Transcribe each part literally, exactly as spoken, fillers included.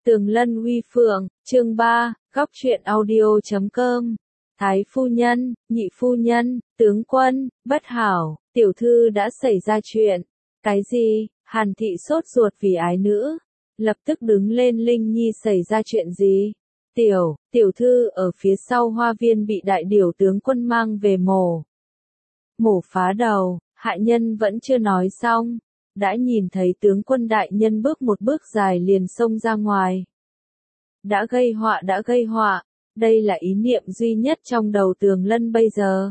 Tường Lân Uy Phượng, chương ba, góc truyện audio chấm com. Thái phu nhân, nhị phu nhân, tướng quân, bất hảo, tiểu thư đã xảy ra chuyện. Cái gì? Hàn thị sốt ruột vì ái nữ. Lập tức đứng lên. Linh Nhi xảy ra chuyện gì? Tiểu, tiểu thư ở phía sau hoa viên bị đại điểu tướng quân mang về mổ. Mổ phá đầu, hạ nhân vẫn chưa nói xong. Đã nhìn thấy tướng quân đại nhân bước một bước dài liền xông ra ngoài. Đã gây họa đã gây họa, đây là ý niệm duy nhất trong đầu Tường Lân bây giờ.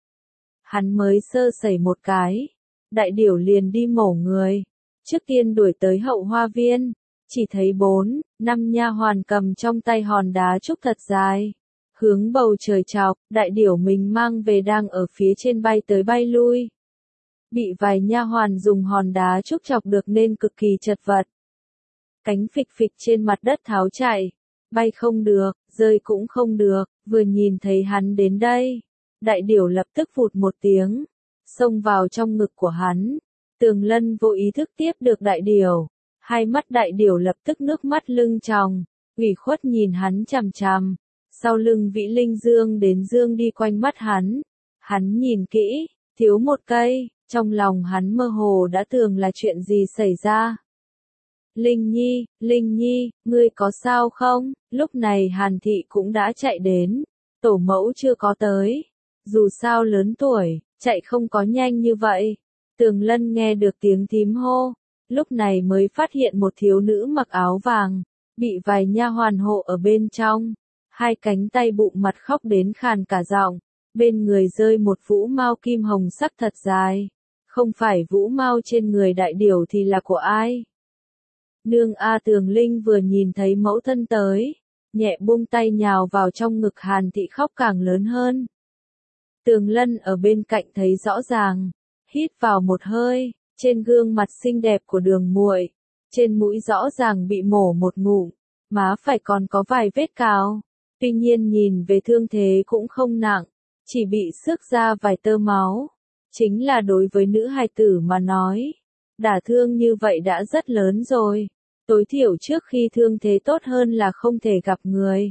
Hắn mới sơ sẩy một cái, đại điểu liền đi mổ người. Trước tiên đuổi tới hậu hoa viên, chỉ thấy bốn, năm nha hoàn cầm trong tay hòn đá trúc thật dài. Hướng bầu trời chọc, đại điểu mình mang về đang ở phía trên bay tới bay lui. Bị vài nha hoàn dùng hòn đá trúc chọc được nên cực kỳ chật vật. Cánh phịch phịch trên mặt đất tháo chạy, bay không được, rơi cũng không được, vừa nhìn thấy hắn đến đây. Đại điểu lập tức vụt một tiếng, xông vào trong ngực của hắn. Tường Lân vô ý thức tiếp được đại điểu, hai mắt đại điểu lập tức nước mắt lưng tròng, ủy khuất nhìn hắn chằm chằm. Sau lưng Vĩ Linh dương đến dương đi quanh mắt hắn, hắn nhìn kỹ, thiếu một cây. Trong lòng hắn mơ hồ đã tưởng là chuyện gì xảy ra. Linh Nhi, Linh Nhi, ngươi có sao không? Lúc này Hàn Thị cũng đã chạy đến. Tổ mẫu chưa có tới. Dù sao lớn tuổi, chạy không có nhanh như vậy. Tường Lân nghe được tiếng thím hô. Lúc này mới phát hiện một thiếu nữ mặc áo vàng. Bị vài nha hoàn hộ ở bên trong. Hai cánh tay bụng mặt khóc đến khàn cả giọng. Bên người rơi một vũ mao kim hồng sắc thật dài. Không phải vũ mao trên người đại điểu thì là của ai? Nương A Tường Linh vừa nhìn thấy mẫu thân tới, nhẹ buông tay nhào vào trong ngực Hàn Thị khóc càng lớn hơn. Tường Lân ở bên cạnh thấy rõ ràng, hít vào một hơi, trên gương mặt xinh đẹp của Đường muội, trên mũi rõ ràng bị mổ một ngụm, má phải còn có vài vết cào, tuy nhiên nhìn về thương thế cũng không nặng, chỉ bị xước ra vài tơ máu. Chính là đối với nữ hài tử mà nói, đả thương như vậy đã rất lớn rồi, tối thiểu trước khi thương thế tốt hơn là không thể gặp người.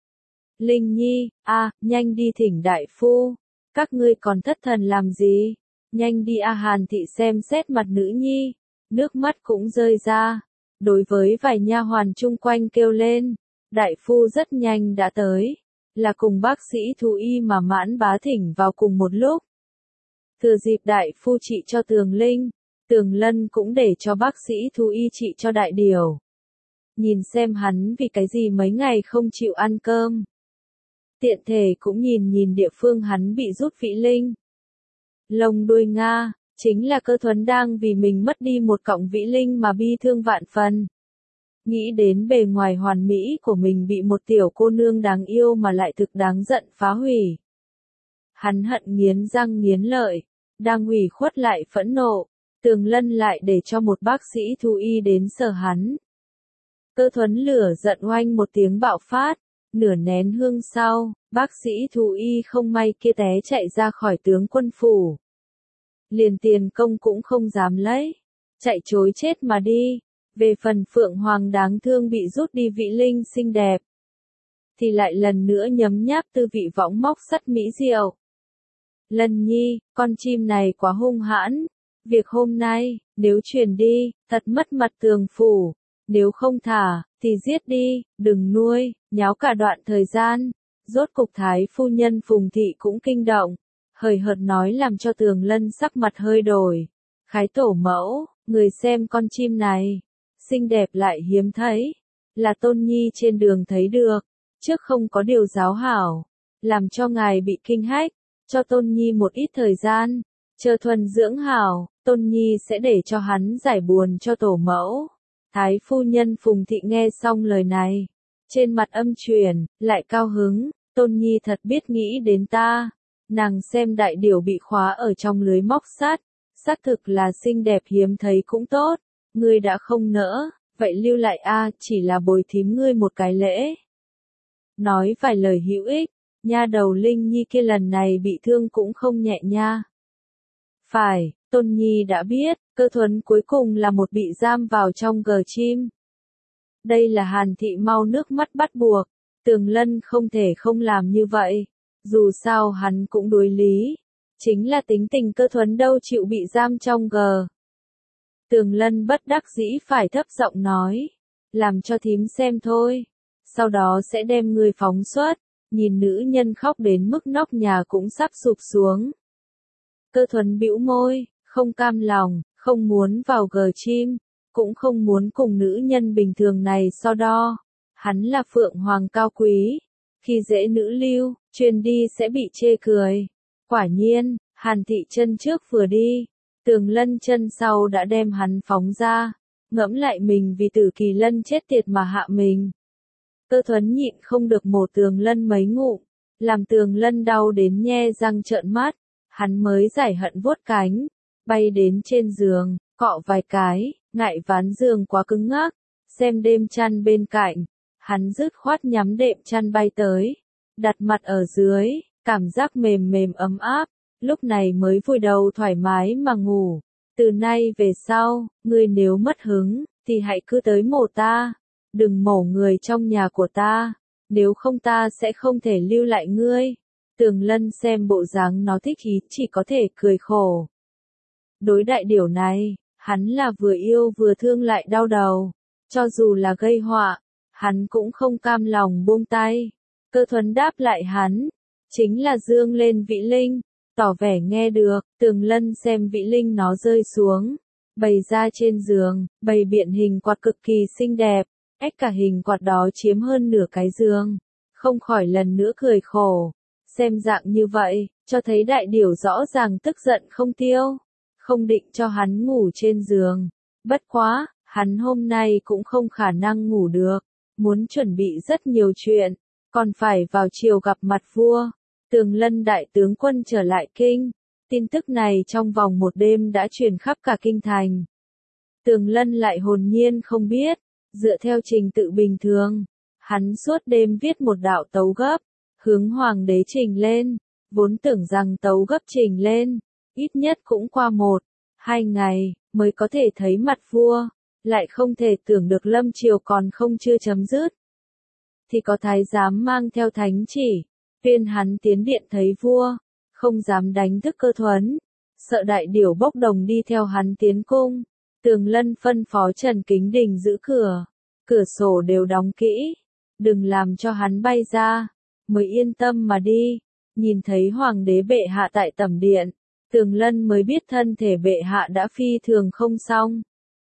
Linh Nhi, a, à, nhanh đi thỉnh đại phu, các ngươi còn thất thần làm gì, nhanh đi a. Hàn Thị xem xét mặt nữ nhi, nước mắt cũng rơi ra, đối với vài nha hoàn chung quanh kêu lên, đại phu rất nhanh đã tới, là cùng bác sĩ thú y mà Mãn bá thỉnh vào cùng một lúc. Thừa dịp đại phu trị cho Tường Linh, Tường Lân cũng để cho bác sĩ thú y trị cho đại điểu. Nhìn xem hắn vì cái gì mấy ngày không chịu ăn cơm. Tiện thể cũng nhìn nhìn địa phương hắn bị rút Vĩ Linh. Lông đuôi Nga, chính là Cơ Thuấn đang vì mình mất đi một cọng Vĩ Linh mà bi thương vạn phần. Nghĩ đến bề ngoài hoàn mỹ của mình bị một tiểu cô nương đáng yêu mà lại thực đáng giận phá hủy. Hắn hận nghiến răng nghiến lợi, đang ủy khuất lại phẫn nộ, Tường Lân lại để cho một bác sĩ thú y đến sờ hắn. Cơ Thuấn lửa giận oanh một tiếng bạo phát, nửa nén hương sau, bác sĩ thú y không may kia té chạy ra khỏi tướng quân phủ. Liền tiền công cũng không dám lấy, chạy chối chết mà đi, về phần Phượng Hoàng đáng thương bị rút đi Vĩ Linh xinh đẹp. Thì lại lần nữa nhấm nháp tư vị võng móc sắt mỹ diệu. Lân Nhi, con chim này quá hung hãn, việc hôm nay, nếu truyền đi, thật mất mặt Tường phủ, nếu không thả, thì giết đi, đừng nuôi, nháo cả đoạn thời gian. Rốt cục Thái phu nhân Phùng Thị cũng kinh động, hời hợt nói làm cho Tường Lân sắc mặt hơi đổi. Khái tổ mẫu, người xem con chim này, xinh đẹp lại hiếm thấy, là Tôn Nhi trên đường thấy được, trước không có điều giáo hảo, làm cho ngài bị kinh hách. Cho Tôn Nhi một ít thời gian, chờ thuần dưỡng hảo, Tôn Nhi sẽ để cho hắn giải buồn cho tổ mẫu. Thái phu nhân Phùng Thị nghe xong lời này, trên mặt âm chuyển, lại cao hứng, Tôn Nhi thật biết nghĩ đến ta. Nàng xem đại điểu bị khóa ở trong lưới móc sắt, xác thực là xinh đẹp hiếm thấy cũng tốt, ngươi đã không nỡ, vậy lưu lại a, chỉ là bồi thím ngươi một cái lễ. Nói vài lời hữu ích. Nha đầu Linh Nhi kia lần này bị thương cũng không nhẹ nha. Phải, Tôn Nhi đã biết, Cơ Thuấn cuối cùng là một bị giam vào trong gờ chim. Đây là Hàn Thị mau nước mắt bắt buộc. Tường Lân không thể không làm như vậy. Dù sao hắn cũng đối lý. Chính là tính tình Cơ Thuấn đâu chịu bị giam trong gờ. Tường Lân bất đắc dĩ phải thấp giọng nói. Làm cho thím xem thôi. Sau đó sẽ đem người phóng xuất. Nhìn nữ nhân khóc đến mức nóc nhà cũng sắp sụp xuống. Cơ Thuấn bĩu môi, không cam lòng, không muốn vào gờ chim, cũng không muốn cùng nữ nhân bình thường này so đo. Hắn là phượng hoàng cao quý, khi dễ nữ lưu, truyền đi sẽ bị chê cười. Quả nhiên, Hàn Thị chân trước vừa đi, Tường Lân chân sau đã đem hắn phóng ra, ngẫm lại mình vì Tử Kỳ Lân chết tiệt mà hạ mình. Cơ Thuấn nhịn không được mổ Tường Lân mấy ngụm, làm Tường Lân đau đến nhe răng trợn mắt, hắn mới giải hận vuốt cánh, bay đến trên giường, cọ vài cái, ngại ván giường quá cứng ngắc, xem đệm chăn bên cạnh, hắn dứt khoát nhắm đệm chăn bay tới, đặt mặt ở dưới, cảm giác mềm mềm ấm áp, lúc này mới vùi đầu thoải mái mà ngủ. Từ nay về sau, ngươi nếu mất hứng, thì hãy cứ tới mổ ta, đừng mổ người trong nhà của ta, nếu không ta sẽ không thể lưu lại ngươi. Tường Lân xem bộ dáng nó thích ý chỉ có thể cười khổ. Đối đại điểu này, hắn là vừa yêu vừa thương lại đau đầu, cho dù là gây họa, hắn cũng không cam lòng buông tay. Cơ Thuấn đáp lại hắn, chính là dương lên Vĩ Linh, tỏ vẻ nghe được. Tường Lân xem Vĩ Linh nó rơi xuống, bày ra trên giường, bày biện hình quạt cực kỳ xinh đẹp, ếch cả hình quạt đó chiếm hơn nửa cái giường, không khỏi lần nữa cười khổ. Xem dạng như vậy, cho thấy đại điểu rõ ràng tức giận không tiêu, không định cho hắn ngủ trên giường. Bất quá, hắn hôm nay cũng không khả năng ngủ được, muốn chuẩn bị rất nhiều chuyện, còn phải vào chiều gặp mặt vua. Tường Lân đại tướng quân trở lại kinh, tin tức này trong vòng một đêm đã truyền khắp cả kinh thành. Tường Lân lại hồn nhiên không biết, dựa theo trình tự bình thường, hắn suốt đêm viết một đạo tấu gấp, hướng hoàng đế trình lên, vốn tưởng rằng tấu gấp trình lên, ít nhất cũng qua một, hai ngày, mới có thể thấy mặt vua, lại không thể tưởng được lâm triều còn không chưa chấm dứt. Thì có thái giám mang theo thánh chỉ, tuyên hắn tiến điện thấy vua, không dám đánh thức Cơ Thuấn, sợ đại điểu bốc đồng đi theo hắn tiến cung. Tường Lân phân phó Trần Kính Đình giữ cửa, cửa sổ đều đóng kỹ, đừng làm cho hắn bay ra, mới yên tâm mà đi. Nhìn thấy hoàng đế bệ hạ tại tẩm điện, Tường Lân mới biết thân thể bệ hạ đã phi thường không xong.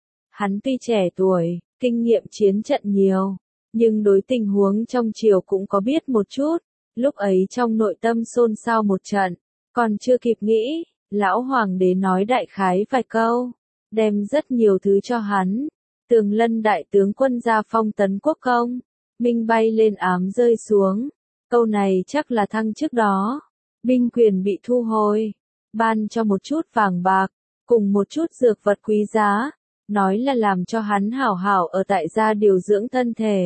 Hắn tuy trẻ tuổi, kinh nghiệm chiến trận nhiều, nhưng đối tình huống trong triều cũng có biết một chút, lúc ấy trong nội tâm xôn xao một trận, còn chưa kịp nghĩ, lão hoàng đế nói đại khái vài câu, đem rất nhiều thứ cho hắn. Tường Lân đại tướng quân ra phong tấn quốc công, minh bay lên ám rơi xuống, câu này chắc là thăng trước đó, binh quyền bị thu hồi, ban cho một chút vàng bạc, cùng một chút dược vật quý giá, nói là làm cho hắn hảo hảo ở tại gia điều dưỡng thân thể.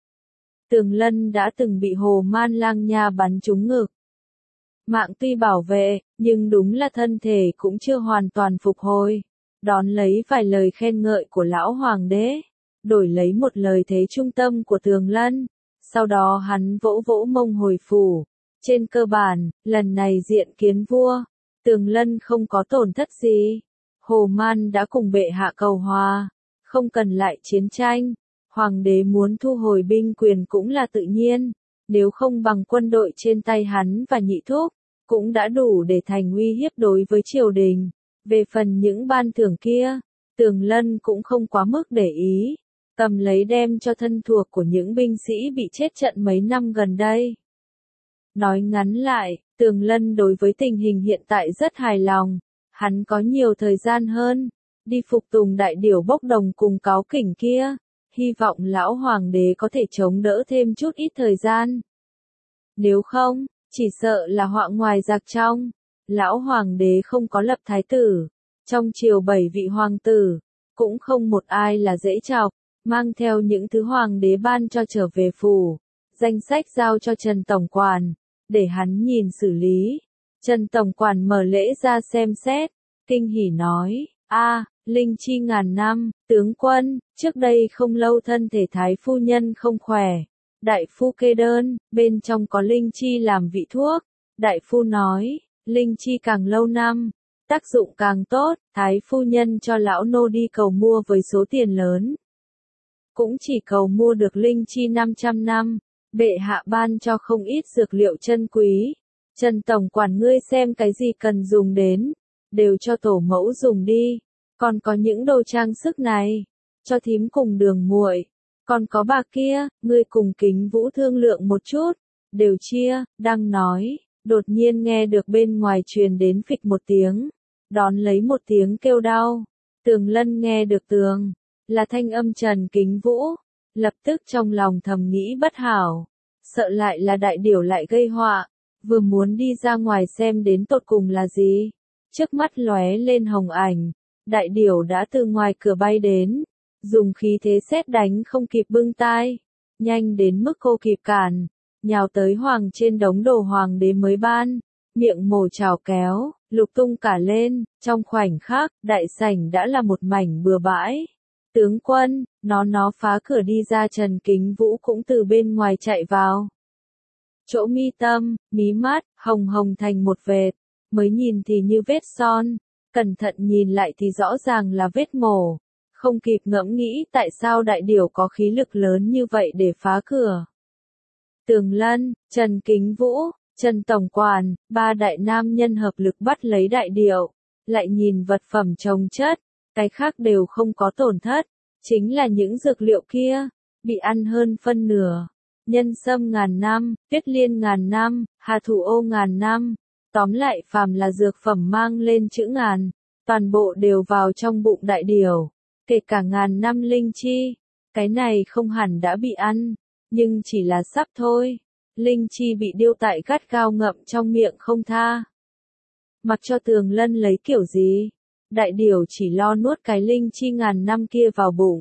Tường Lân đã từng bị Hồ Man Lang Nha bắn trúng ngực. Mạng tuy bảo vệ, nhưng đúng là thân thể cũng chưa hoàn toàn phục hồi. Đón lấy vài lời khen ngợi của lão hoàng đế, đổi lấy một lời thế trung tâm của Tường Lân. Sau đó hắn vỗ vỗ mông hồi phủ. Trên cơ bản, lần này diện kiến vua, Tường Lân không có tổn thất gì. Hồ Man đã cùng bệ hạ cầu hòa, không cần lại chiến tranh. Hoàng đế muốn thu hồi binh quyền cũng là tự nhiên, nếu không bằng quân đội trên tay hắn và nhị thúc, cũng đã đủ để thành uy hiếp đối với triều đình. Về phần những ban thưởng kia, Tường Lân cũng không quá mức để ý, cầm lấy đem cho thân thuộc của những binh sĩ bị chết trận mấy năm gần đây. Nói ngắn lại, Tường Lân đối với tình hình hiện tại rất hài lòng, hắn có nhiều thời gian hơn, đi phục tùng đại điểu bốc đồng cùng cáo kỉnh kia, hy vọng lão hoàng đế có thể chống đỡ thêm chút ít thời gian. Nếu không, chỉ sợ là họa ngoài giặc trong. Lão hoàng đế không có lập thái tử, trong triều bảy vị hoàng tử, cũng không một ai là dễ chọc, mang theo những thứ hoàng đế ban cho trở về phủ, danh sách giao cho Trần Tổng Quản, để hắn nhìn xử lý. Trần Tổng Quản mở lễ ra xem xét, kinh hỉ nói, a, Linh chi ngàn năm, tướng quân, trước đây không lâu thân thể thái phu nhân không khỏe. Đại phu kê đơn, bên trong có linh chi làm vị thuốc. Đại phu nói, linh chi càng lâu năm, tác dụng càng tốt, thái phu nhân cho lão nô đi cầu mua với số tiền lớn. Cũng chỉ cầu mua được linh chi năm trăm năm, bệ hạ ban cho không ít dược liệu chân quý. Trần tổng quản ngươi xem cái gì cần dùng đến, đều cho tổ mẫu dùng đi. Còn có những đồ trang sức này, cho thím cùng đường muội. Còn có bà kia, ngươi cùng Kính Vũ thương lượng một chút, đều chia. Đang nói, đột nhiên nghe được bên ngoài truyền đến phịch một tiếng, đón lấy một tiếng kêu đau. Tường Lân nghe được tường, là thanh âm Trần Kính Vũ, lập tức trong lòng thầm nghĩ bất hảo, sợ lại là đại điểu lại gây họa, vừa muốn đi ra ngoài xem đến tột cùng là gì, trước mắt lóe lên hồng ảnh, đại điểu đã từ ngoài cửa bay đến, dùng khí thế sét đánh không kịp bưng tai, nhanh đến mức cô kịp cản, nhào tới hoàng trên đống đồ hoàng đế mới ban, miệng mổ chảo kéo, lục tung cả lên, trong khoảnh khắc, đại sảnh đã là một mảnh bừa bãi. Tướng quân, nó nó phá cửa đi ra. Trần Kính Vũ cũng từ bên ngoài chạy vào. Chỗ mi tâm, mí mắt, hồng hồng thành một vệt, mới nhìn thì như vết son, cẩn thận nhìn lại thì rõ ràng là vết mổ. Không kịp ngẫm nghĩ tại sao đại điểu có khí lực lớn như vậy để phá cửa. Tường Lân, Trần Kính Vũ, Trần Tổng Quản, ba đại nam nhân hợp lực bắt lấy đại điểu, lại nhìn vật phẩm chồng chất, cái khác đều không có tổn thất, chính là những dược liệu kia, bị ăn hơn phân nửa. Nhân sâm ngàn năm, tuyết liên ngàn năm, hà thủ ô ngàn năm, tóm lại phàm là dược phẩm mang lên chữ ngàn, toàn bộ đều vào trong bụng đại điểu, kể cả ngàn năm linh chi, cái này không hẳn đã bị ăn, nhưng chỉ là sắp thôi, linh chi bị điêu tại gắt gao ngậm trong miệng không tha. Mặc cho Tường Lân lấy kiểu gì, đại điểu chỉ lo nuốt cái linh chi ngàn năm kia vào bụng.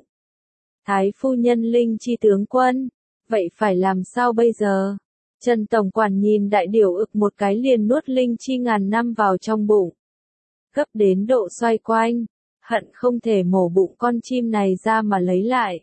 Thái phu nhân linh chi tướng quân, vậy phải làm sao bây giờ? Trần Tổng Quản nhìn đại điểu ực một cái liền nuốt linh chi ngàn năm vào trong bụng. Gấp đến độ xoay quanh, hận không thể mổ bụng con chim này ra mà lấy lại.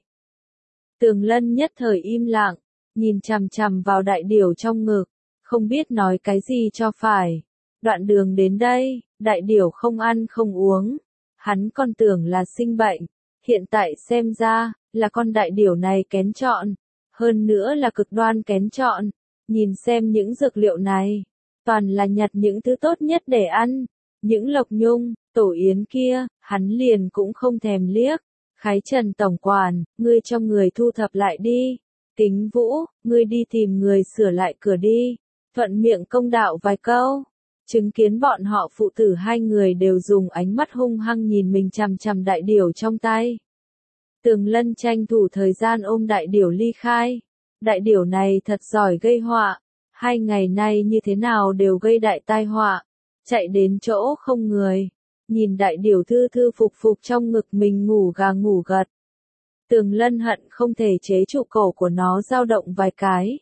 Tường Lân nhất thời im lặng, nhìn chằm chằm vào đại điểu trong ngực, không biết nói cái gì cho phải. Đoạn đường đến đây, đại điểu không ăn không uống, hắn còn tưởng là sinh bệnh, hiện tại xem ra, là con đại điểu này kén chọn, hơn nữa là cực đoan kén chọn, nhìn xem những dược liệu này, toàn là nhặt những thứ tốt nhất để ăn, những lộc nhung, tổ yến kia, hắn liền cũng không thèm liếc. Khái Trần Tổng Quản, ngươi cho người thu thập lại đi, Kính Vũ, ngươi đi tìm người sửa lại cửa đi, thuận miệng công đạo vài câu. Chứng kiến bọn họ phụ tử hai người đều dùng ánh mắt hung hăng nhìn mình chằm chằm đại điểu trong tay. Tường Lân tranh thủ thời gian ôm đại điểu ly khai. Đại điểu này thật giỏi gây họa, hai ngày nay như thế nào đều gây đại tai họa, chạy đến chỗ không người, nhìn đại điểu thư thư phục phục trong ngực mình ngủ gà ngủ gật. Tường Lân hận không thể chế trụ cổ của nó dao động vài cái.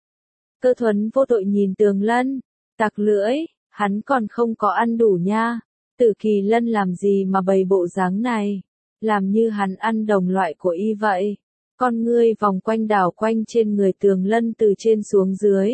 Cơ Thuấn vô tội nhìn Tường Lân, tặc lưỡi. Hắn còn không có ăn đủ nha, Tử Kỳ Lân làm gì mà bày bộ dáng này, làm như hắn ăn đồng loại của y vậy. Con ngươi vòng quanh đảo quanh trên người Tường Lân từ trên xuống dưới.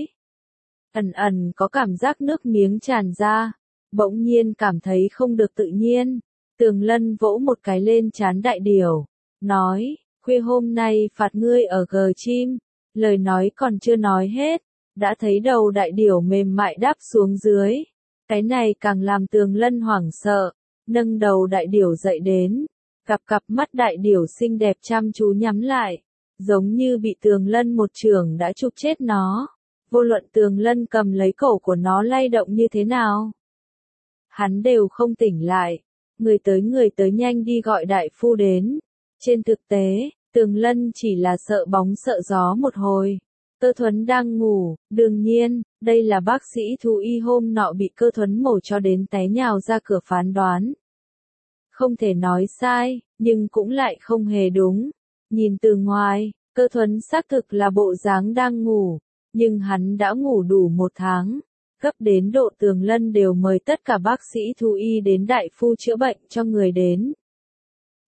Ẩn ẩn có cảm giác nước miếng tràn ra, bỗng nhiên cảm thấy không được tự nhiên. Tường Lân vỗ một cái lên trán đại điểu, nói, khuya hôm nay phạt ngươi ở gờ chim, lời nói còn chưa nói hết, đã thấy đầu đại điểu mềm mại đáp xuống dưới. Cái này càng làm Tường Lân hoảng sợ, nâng đầu đại điểu dậy đến, cặp cặp mắt đại điểu xinh đẹp chăm chú nhắm lại, giống như bị Tường Lân một chưởng đã chụp chết nó, vô luận Tường Lân cầm lấy cổ của nó lay động như thế nào. Hắn đều không tỉnh lại, người tới người tới nhanh đi gọi đại phu đến. Trên thực tế, Tường Lân chỉ là sợ bóng sợ gió một hồi. Cơ Thuấn đang ngủ, đương nhiên, đây là bác sĩ thú y hôm nọ bị Cơ Thuấn mổ cho đến té nhào ra cửa phán đoán. Không thể nói sai, nhưng cũng lại không hề đúng. Nhìn từ ngoài, Cơ Thuấn xác thực là bộ dáng đang ngủ, nhưng hắn đã ngủ đủ một tháng, gấp đến độ Tường Lân đều mời tất cả bác sĩ thú y đến đại phu chữa bệnh cho người đến.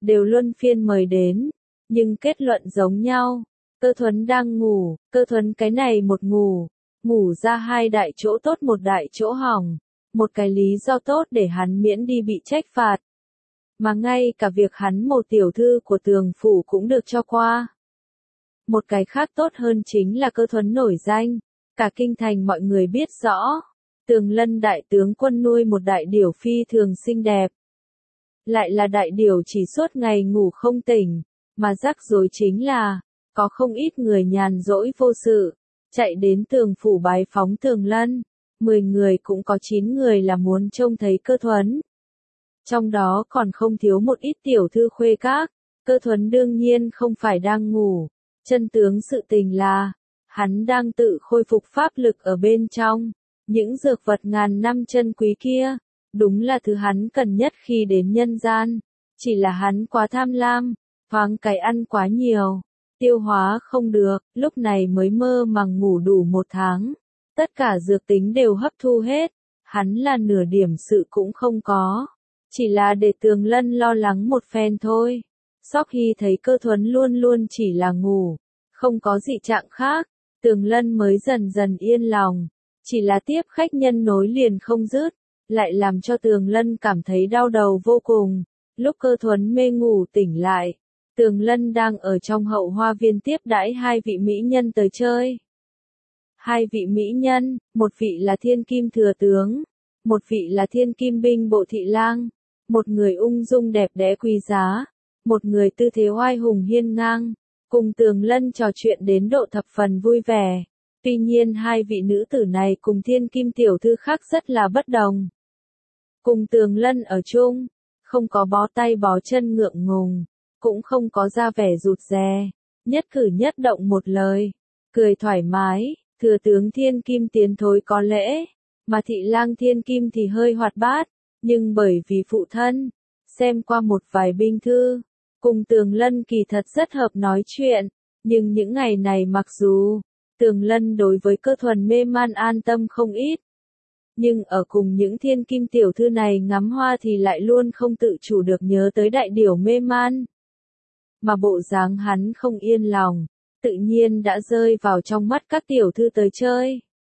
đều luân phiên mời đến, nhưng kết luận giống nhau. Cơ Thuấn đang ngủ, Cơ Thuấn cái này một ngủ, ngủ ra hai đại chỗ tốt một đại chỗ hỏng, một cái lý do tốt để hắn miễn đi bị trách phạt. Mà ngay cả việc hắn một tiểu thư của Tường phủ cũng được cho qua. Một cái khác tốt hơn chính là Cơ Thuấn nổi danh, cả kinh thành mọi người biết rõ. Tường Lân đại tướng quân nuôi một đại điểu phi thường xinh đẹp. Lại là đại điểu chỉ suốt ngày ngủ không tỉnh, mà rắc rối chính là, có không ít người nhàn rỗi vô sự, chạy đến Tường phủ bái phóng Tường Lân, mười người cũng có chín người là muốn trông thấy Cơ Thuấn. Trong đó còn không thiếu một ít tiểu thư khuê các, Cơ Thuấn đương nhiên không phải đang ngủ, chân tướng sự tình là, hắn đang tự khôi phục pháp lực ở bên trong, những dược vật ngàn năm chân quý kia, đúng là thứ hắn cần nhất khi đến nhân gian, chỉ là hắn quá tham lam, thoáng cái ăn quá nhiều, tiêu hóa không được, lúc này mới mơ màng ngủ đủ một tháng, tất cả dược tính đều hấp thu hết, hắn là nửa điểm sự cũng không có. Chỉ là để Tường Lân lo lắng một phen thôi. Sóc Hy thấy Cơ Thuấn luôn luôn chỉ là ngủ, không có dị trạng khác, Tường Lân mới dần dần yên lòng. Chỉ là tiếp khách nhân nối liền không dứt, lại làm cho Tường Lân cảm thấy đau đầu vô cùng. Lúc Cơ Thuấn mê ngủ tỉnh lại, Tường Lân đang ở trong hậu hoa viên tiếp đãi hai vị mỹ nhân tới chơi. Hai vị mỹ nhân, một vị là Thiên Kim Thừa Tướng, một vị là Thiên Kim Binh Bộ Thị Lang. Một người ung dung đẹp đẽ quý giá, một người tư thế oai hùng hiên ngang, cùng Tường Lân trò chuyện đến độ thập phần vui vẻ. Tuy nhiên hai vị nữ tử này cùng Thiên Kim tiểu thư khác rất là bất đồng. Cùng Tường Lân ở chung, không có bó tay bó chân ngượng ngùng, cũng không có ra vẻ rụt rè, nhất cử nhất động một lời, cười thoải mái. Thừa tướng Thiên Kim tiến thối có lễ, mà Thị Lang Thiên Kim thì hơi hoạt bát. Nhưng bởi vì phụ thân, xem qua một vài binh thư, cùng Tường Lân kỳ thật rất hợp nói chuyện, nhưng những ngày này mặc dù, Tường Lân đối với Cơ Thuần mê man an tâm không ít, nhưng ở cùng những Thiên Kim tiểu thư này ngắm hoa thì lại luôn không tự chủ được nhớ tới đại điểu mê man. Mà bộ dáng hắn không yên lòng, tự nhiên đã rơi vào trong mắt các tiểu thư tới chơi.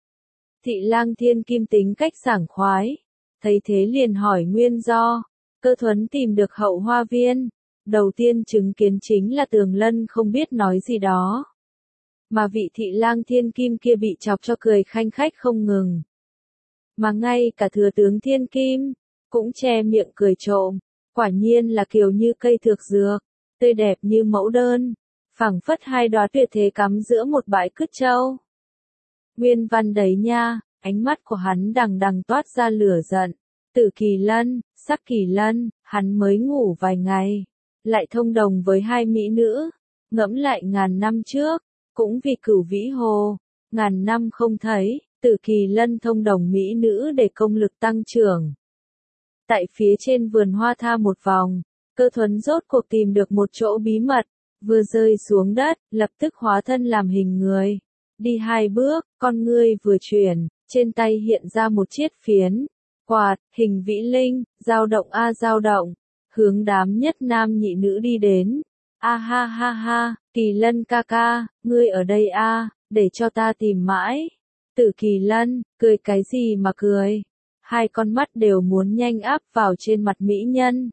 Thị Lang Thiên Kim tính cách sảng khoái. Thấy thế liền hỏi nguyên do, Cơ Thuấn tìm được hậu hoa viên, đầu tiên chứng kiến chính là Tường Lân không biết nói gì đó. Mà vị Thị Lang Thiên Kim kia bị chọc cho cười khanh khách không ngừng. Mà ngay cả Thừa tướng Thiên Kim, cũng che miệng cười trộm, quả nhiên là kiều như cây thược dược, tươi đẹp như mẫu đơn, phảng phất hai đóa tuyệt thế cắm giữa một bãi cứt châu. Nguyên văn đấy nha. Ánh mắt của hắn đằng đằng toát ra lửa giận. Tử Kỳ Lân, Sắc Kỳ Lân, hắn mới ngủ vài ngày, lại thông đồng với hai mỹ nữ, ngẫm lại ngàn năm trước, cũng vì Cửu Vĩ Hồ, ngàn năm không thấy, Tử Kỳ Lân thông đồng mỹ nữ để công lực tăng trưởng. Tại phía trên vườn hoa tha một vòng, Cơ Thuấn rốt cuộc tìm được một chỗ bí mật, vừa rơi xuống đất, lập tức hóa thân làm hình người. Đi hai bước, con ngươi vừa chuyển, trên tay hiện ra một chiếc phiến, quạt, hình vĩ linh, dao động a dao động, hướng đám nhất nam nhị nữ đi đến. A ha ha ha, Kỳ Lân ca ca, ngươi ở đây a, để cho ta tìm mãi. Tử Kỳ Lân, cười cái gì mà cười? Hai con mắt đều muốn nhanh áp vào trên mặt mỹ nhân.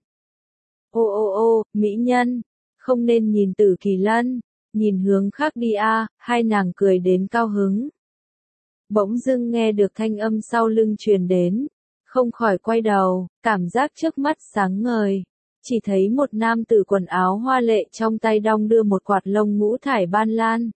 Ô ô ô, mỹ nhân, không nên nhìn Tử Kỳ Lân, nhìn hướng khác đi a, hai nàng cười đến cao hứng. Bỗng dưng nghe được thanh âm sau lưng truyền đến, không khỏi quay đầu, cảm giác trước mắt sáng ngời, chỉ thấy một nam tử quần áo hoa lệ trong tay đong đưa một quạt lông ngũ thải ban lan.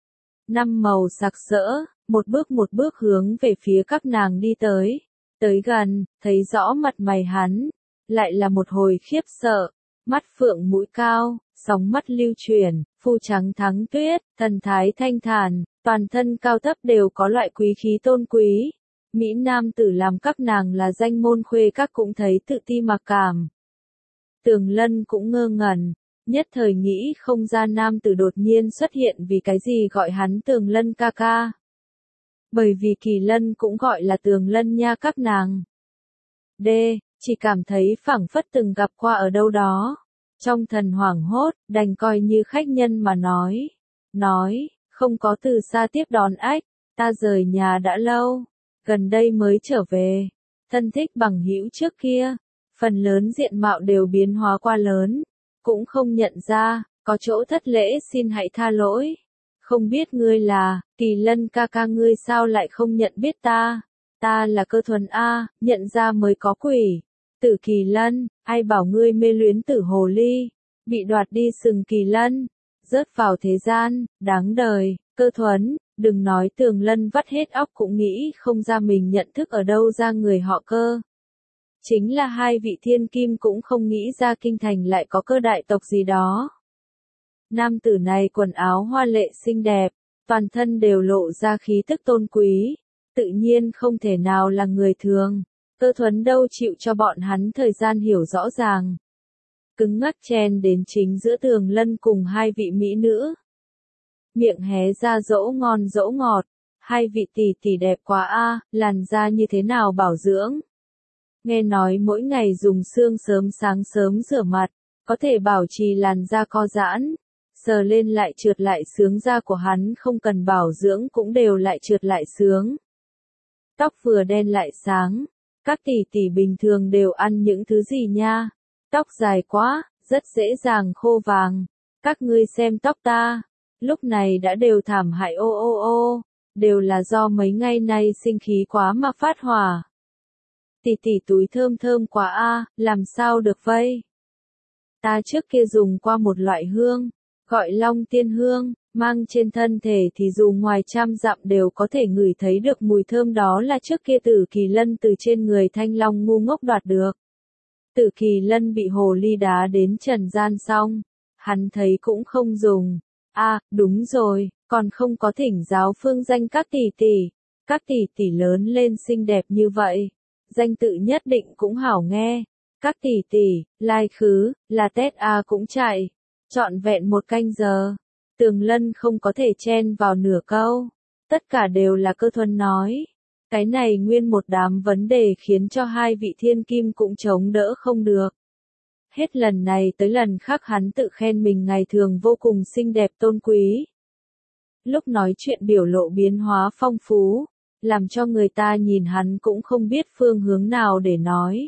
Năm màu sặc sỡ, một bước một bước hướng về phía các nàng đi tới, tới gần, thấy rõ mặt mày hắn, lại là một hồi khiếp sợ, mắt phượng mũi cao, sóng mắt lưu chuyển, phu trắng thắng tuyết, thần thái thanh thản, toàn thân cao thấp đều có loại quý khí tôn quý. Mỹ nam tử làm các nàng là danh môn khuê các cũng thấy tự ti mặc cảm. Tường Lân cũng ngơ ngẩn, nhất thời nghĩ không ra nam tử đột nhiên xuất hiện vì cái gì gọi hắn Tường Lân ca ca. Bởi vì Kỳ Lân cũng gọi là Tường Lân nha các nàng. D, chỉ cảm thấy phảng phất từng gặp qua ở đâu đó. Trong thần hoảng hốt, đành coi như khách nhân mà nói. Nói, không có từ xa tiếp đón ách, ta rời nhà đã lâu, gần đây mới trở về. Thân thích bằng hữu trước kia, phần lớn diện mạo đều biến hóa qua lớn, cũng không nhận ra, có chỗ thất lễ xin hãy tha lỗi. Không biết ngươi là, Kỳ Lân ca ca, ngươi sao lại không nhận biết ta? Ta là Cơ Thuần a, nhận ra mới có quỷ. Tử Kỳ Lân, ai bảo ngươi mê luyến Tử Hồ Ly, bị đoạt đi sừng Kỳ Lân, rớt vào thế gian, đáng đời. Cơ Thuần, đừng nói Tường Lân vắt hết óc cũng nghĩ không ra mình nhận thức ở đâu ra người họ Cơ. Chính là hai vị thiên kim cũng không nghĩ ra kinh thành lại có Cơ đại tộc gì đó. Nam tử này quần áo hoa lệ xinh đẹp, toàn thân đều lộ ra khí tức tôn quý, tự nhiên không thể nào là người thường. Cơ Thuần đâu chịu cho bọn hắn thời gian hiểu rõ ràng. Cứng ngắc chen đến chính giữa Tường Lân cùng hai vị mỹ nữ. Miệng hé ra dỗ ngon dỗ ngọt, hai vị tỷ tỷ đẹp quá a, làn da như thế nào bảo dưỡng? Nghe nói mỗi ngày dùng sương sớm sáng sớm rửa mặt, có thể bảo trì làn da co giãn, sờ lên lại trượt lại sướng, da của hắn không cần bảo dưỡng cũng đều lại trượt lại sướng. Tóc vừa đen lại sáng, các tỷ tỷ bình thường đều ăn những thứ gì nha? Tóc dài quá, rất dễ dàng khô vàng. Các ngươi xem tóc ta, lúc này đã đều thảm hại ô ô ô, đều là do mấy ngày nay sinh khí quá mà phát hỏa. Tỷ tỷ túi thơm thơm quá a, làm sao được vây? Ta trước kia dùng qua một loại hương, gọi Long Tiên Hương, mang trên thân thể thì dù ngoài trăm dặm đều có thể ngửi thấy được mùi thơm, đó là trước kia Tử Kỳ Lân từ trên người Thanh Long ngu ngốc đoạt được. Tử Kỳ Lân bị hồ ly đá đến trần gian xong, hắn thấy cũng không dùng. A, à, đúng rồi, còn không có thỉnh giáo phương danh các tỷ tỷ. Các tỷ tỷ lớn lên xinh đẹp như vậy, danh tự nhất định cũng hảo nghe. Các tỷ tỷ, lai khứ, là Tết a cũng chạy, trọn vẹn một canh giờ. Tường Lân không có thể chen vào nửa câu, tất cả đều là Cơ Thuần nói. Cái này nguyên một đám vấn đề khiến cho hai vị thiên kim cũng chống đỡ không được. Hết lần này tới lần khác hắn tự khen mình ngày thường vô cùng xinh đẹp tôn quý. Lúc nói chuyện biểu lộ biến hóa phong phú, làm cho người ta nhìn hắn cũng không biết phương hướng nào để nói.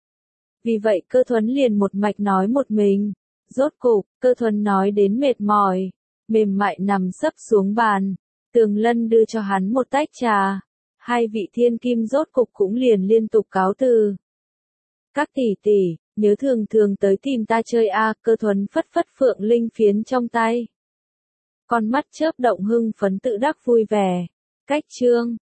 Vì vậy Cơ Thuần liền một mạch nói một mình. Rốt cục, Cơ Thuần nói đến mệt mỏi, mềm mại nằm sấp xuống bàn. Tường Lân đưa cho hắn một tách trà. Hai vị thiên kim rốt cục cũng liền liên tục cáo từ. Các tỷ tỷ, nhớ thường thường tới tìm ta chơi a. Cơ Thuần phất phất phượng linh phiến trong tay. Con mắt chớp động hưng phấn tự đắc vui vẻ. Cách chương